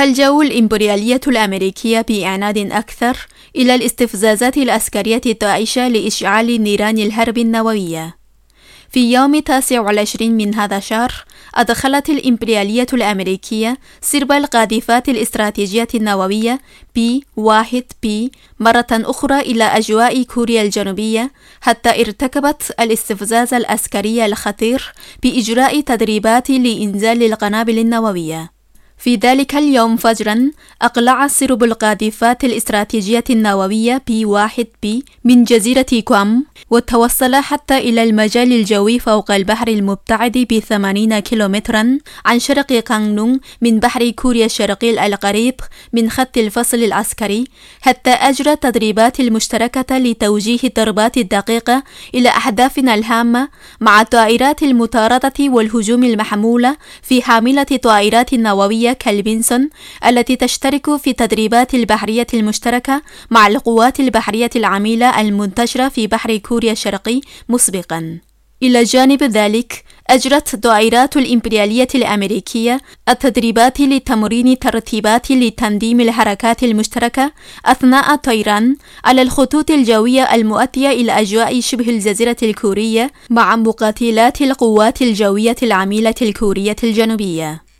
تلجأ الإمبريالية الأمريكية بإعناد أكثر إلى الاستفزازات العسكرية الداعشة لإشعال نيران الحرب النووية. في يوم 29 من هذا الشهر، أدخلت الإمبريالية الأمريكية سرب القاذفات الاستراتيجية النووية P-1B مرة أخرى إلى أجواء كوريا الجنوبية، حتى ارتكبت الاستفزاز العسكري الخطير بإجراء تدريبات لإنزال القنابل النووية. في ذلك اليوم فجرا، أقلع سرب القاذفات الاستراتيجية النووية P-1B من جزيرة غوام، وتوصل حتى إلى المجال الجوي فوق البحر المبتعد ب80 كيلومترا عن شرق كانغنون من بحر كوريا الشرقي القريب من خط الفصل العسكري، حتى أجرى التدريبات المشتركة لتوجيه الضربات الدقيقة إلى أهدافنا الهامة مع الطائرات المطاردة والهجوم المحمولة في حاملة طائرات نووية كالبنسون التي تشترك في التدريبات البحرية المشتركة مع القوات البحرية العميلة المنتشرة في بحر كوريا الشرقي مسبقا. إلى جانب ذلك، أجرت دائرات الإمبريالية الأمريكية التدريبات لتمرين ترتيبات لتنظيم الحركات المشتركة أثناء الطيران على الخطوط الجوية المؤدية إلى أجواء شبه الجزيرة الكورية مع مقاتلات القوات الجوية العميلة الكورية الجنوبية.